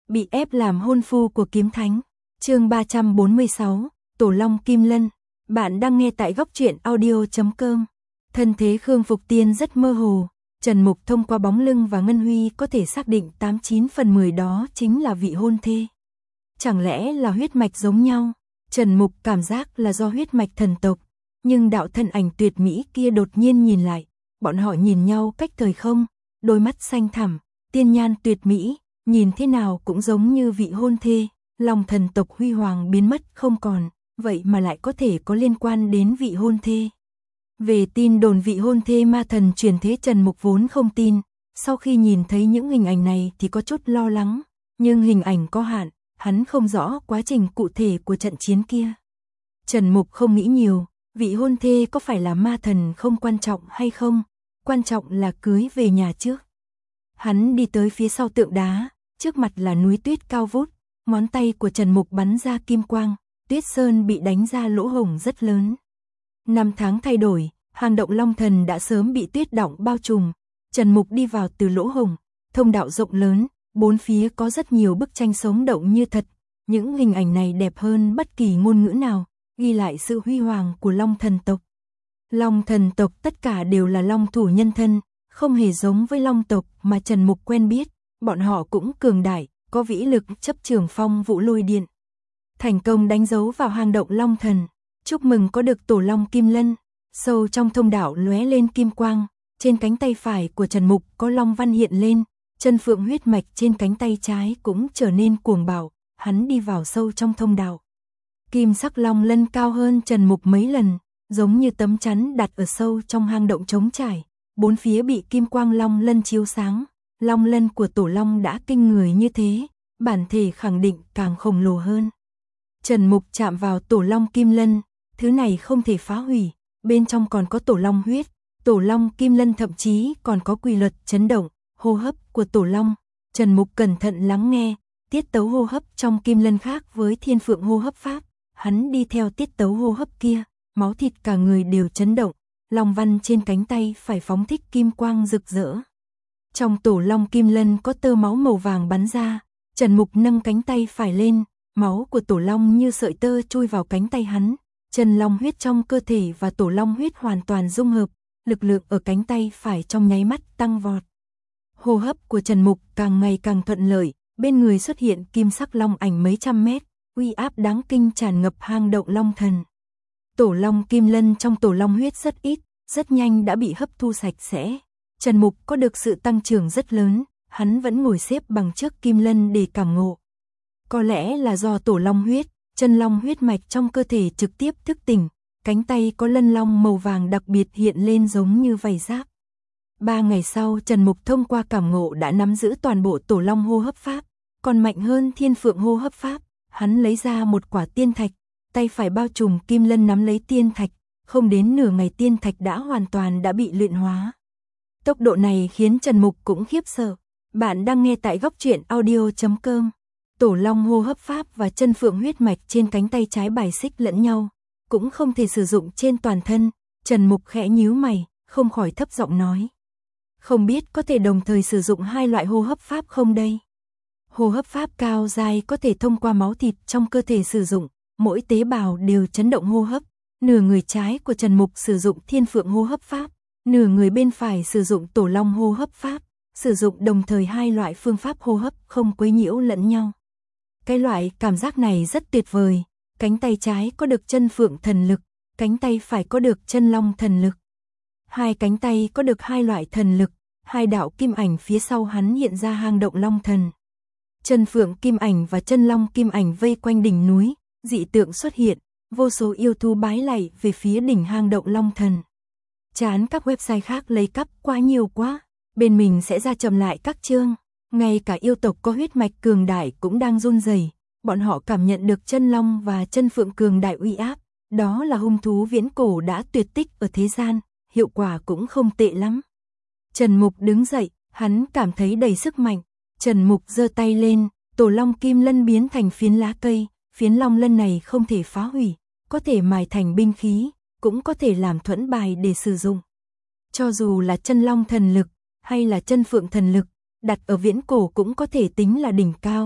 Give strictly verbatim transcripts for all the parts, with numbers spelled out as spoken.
Bị ép làm hôn phu của kiếm thánh. Chương ba trăm bốn mươi sáu, Tổ Long Kim Lân. Bạn đang nghe tại góc truyện audio chấm com. Thân thế Khương Phục Tiên rất mơ hồ, Trần Mục thông qua bóng lưng và Ngân Huy có thể xác định tám chín phần mười đó chính là vị hôn thê. Chẳng lẽ là huyết mạch giống nhau? Trần Mục cảm giác là do huyết mạch thần tộc, nhưng đạo thân ảnh tuyệt mỹ kia đột nhiên nhìn lại, bọn họ nhìn nhau cách thời không, đôi mắt xanh thẳm, tiên nhan tuyệt mỹ, nhìn thế nào cũng giống như vị hôn thê. Long thần tộc huy hoàng biến mất không còn, vậy mà lại có thể có liên quan đến vị hôn thê. Về tin đồn vị hôn thê ma thần truyền thế, Trần Mục vốn không tin, sau khi nhìn thấy những hình ảnh này thì có chút lo lắng, nhưng hình ảnh có hạn, hắn không rõ quá trình cụ thể của trận chiến kia. Trần Mục không nghĩ nhiều, vị hôn thê có phải là ma thần không quan trọng hay không, quan trọng là cưới về nhà trước. Hắn đi tới phía sau tượng đá, trước mặt là núi tuyết cao vút, ngón tay của Trần Mục bắn ra kim quang, tuyết sơn bị đánh ra lỗ hổng rất lớn. Năm tháng thay đổi, hang động Long Thần đã sớm bị tuyết đọng bao trùm. Trần Mục đi vào từ lỗ hổng, thông đạo rộng lớn, bốn phía có rất nhiều bức tranh sống động như thật. Những hình ảnh này đẹp hơn bất kỳ ngôn ngữ nào, ghi lại sự huy hoàng của Long thần tộc. Long thần tộc tất cả đều là long thủ nhân thân, không hề giống với long tộc mà Trần Mục quen biết, bọn họ cũng cường đại, có vĩ lực chấp trường phong vũ lôi điện. Thành công đánh dấu vào hang động Long Thần, chúc mừng có được Tổ Long Kim Lân. Sâu trong thông đạo lóe lên kim quang, trên cánh tay phải của Trần Mục có long văn hiện lên, chân phượng huyết mạch trên cánh tay trái cũng trở nên cuồng bạo, hắn đi vào sâu trong thông đạo. Kim sắc long lân cao hơn Trần Mục mấy lần, giống như tấm chắn đặt ở sâu trong hang động trống trải, bốn phía bị kim quang long lân chiếu sáng. Long lân của Tổ Long đã kinh người như thế, bản thể khẳng định càng khổng lồ hơn. Trần Mục chạm vào Tổ Long Kim Lân, thứ này không thể phá hủy, bên trong còn có Tổ Long huyết, Tổ Long Kim Lân thậm chí còn có quy luật chấn động, hô hấp của Tổ Long. Trần Mục cẩn thận lắng nghe, tiết tấu hô hấp trong Kim Lân khác với Thiên Phượng hô hấp pháp, hắn đi theo tiết tấu hô hấp kia, máu thịt cả người đều chấn động, long văn trên cánh tay phải phóng thích kim quang rực rỡ. Trong Tổ Long Kim Lân có tơ máu màu vàng bắn ra, Trần Mục nâng cánh tay phải lên, máu của Tổ Long như sợi tơ chui vào cánh tay hắn, chân long huyết trong cơ thể và Tổ Long huyết hoàn toàn dung hợp, lực lượng ở cánh tay phải trong nháy mắt tăng vọt. Hô hấp của Trần Mục càng ngày càng thuận lợi, bên người xuất hiện kim sắc long ảnh mấy trăm mét, uy áp đáng kinh tràn ngập hang động Long Thần. Tổ Long Kim Lân trong Tổ Long huyết rất ít, rất nhanh đã bị hấp thu sạch sẽ. Trần Mục có được sự tăng trưởng rất lớn, hắn vẫn ngồi xếp bằng trước Kim Lân để cảm ngộ. Có lẽ là do Tổ Long huyết, chân long huyết mạch trong cơ thể trực tiếp thức tỉnh, cánh tay có lân long màu vàng đặc biệt hiện lên giống như vảy giáp. Ba ngày sau, Trần Mục thông qua cảm ngộ đã nắm giữ toàn bộ Tổ Long hô hấp pháp, còn mạnh hơn Thiên Phượng hô hấp pháp. Hắn lấy ra một quả tiên thạch, tay phải bao trùm Kim Lân nắm lấy tiên thạch, không đến nửa ngày tiên thạch đã hoàn toàn đã bị luyện hóa. Tốc độ này khiến Trần Mục cũng khiếp sợ. Bạn đang nghe tại góc truyện audio chấm com. Tổ Long hô hấp pháp và chân phượng huyết mạch trên cánh tay trái bài xích lẫn nhau, cũng không thể sử dụng trên toàn thân. Trần Mục khẽ nhíu mày, không khỏi thấp giọng nói. Không biết có thể đồng thời sử dụng hai loại hô hấp pháp không đây? Hô hấp pháp cao dài có thể thông qua máu thịt trong cơ thể sử dụng, mỗi tế bào đều chấn động hô hấp. Nửa người trái của Trần Mục sử dụng Thiên Phượng hô hấp pháp, nửa người bên phải sử dụng Tổ Long hô hấp pháp, sử dụng đồng thời hai loại phương pháp hô hấp không quấy nhiễu lẫn nhau. Cái loại cảm giác này rất tuyệt vời, cánh tay trái có được chân phượng thần lực, cánh tay phải có được chân long thần lực. Hai cánh tay có được hai loại thần lực, hai đạo kim ảnh phía sau hắn hiện ra hang động Long Thần. Chân phượng kim ảnh và chân long kim ảnh vây quanh đỉnh núi, dị tượng xuất hiện, vô số yêu thú bái lạy về phía đỉnh hang động Long Thần. Chán các website khác lấy cắp quá nhiều quá, bên mình sẽ ra chậm lại các chương. Ngay cả yêu tộc có huyết mạch cường đại cũng đang run rẩy, bọn họ cảm nhận được chân long và chân phượng cường đại uy áp, đó là hung thú viễn cổ đã tuyệt tích ở thế gian, hiệu quả cũng không tệ lắm. Trần Mục đứng dậy, hắn cảm thấy đầy sức mạnh. Trần Mục giơ tay lên, Tổ Long Kim Lân biến thành phiến lá cây, phiến long lân này không thể phá hủy, có thể mài thành binh khí, cũng có thể làm thuẫn bài để sử dụng. Cho dù là chân long thần lực hay là chân phượng thần lực, đặt ở viễn cổ cũng có thể tính là đỉnh cao.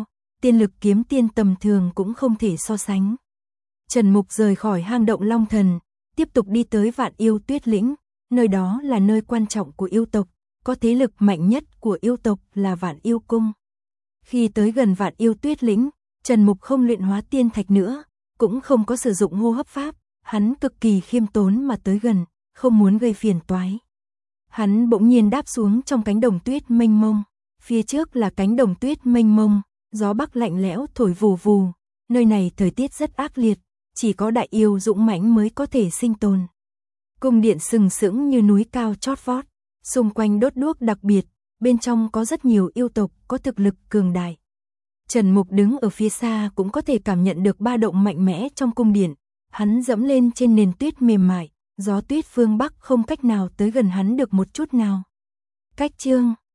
tiên lực kiếm tiên tầm thường cũng không thể so sánh. Trần Mục rời khỏi hang động Long Thần, tiếp tục đi tới Vạn Yêu Tuyết Lĩnh, nơi đó là nơi quan trọng của yêu tộc, có thế lực mạnh nhất của yêu tộc là Vạn Yêu Cung. Khi tới gần Vạn Yêu Tuyết Lĩnh, Trần Mục không luyện hóa tiên thạch nữa, cũng không có sử dụng hô hấp pháp, hắn cực kỳ khiêm tốn mà tới gần, không muốn gây phiền toái. Hắn bỗng nhiên đáp xuống trong cánh đồng tuyết mênh mông, phía trước là cánh đồng tuyết mênh mông, gió bắc lạnh lẽo thổi vù vù, nơi này thời tiết rất ác liệt, chỉ có đại yêu dũng mãnh mới có thể sinh tồn. Cung điện sừng sững như núi cao chót vót, xung quanh đốt đuốc đặc biệt, bên trong có rất nhiều yêu tộc có thực lực cường đại. Trần Mục đứng ở phía xa cũng có thể cảm nhận được ba động mạnh mẽ trong cung điện, hắn dẫm lên trên nền tuyết mềm mại, gió tuyết phương Bắc không cách nào tới gần hắn được một chút nào. Cách chương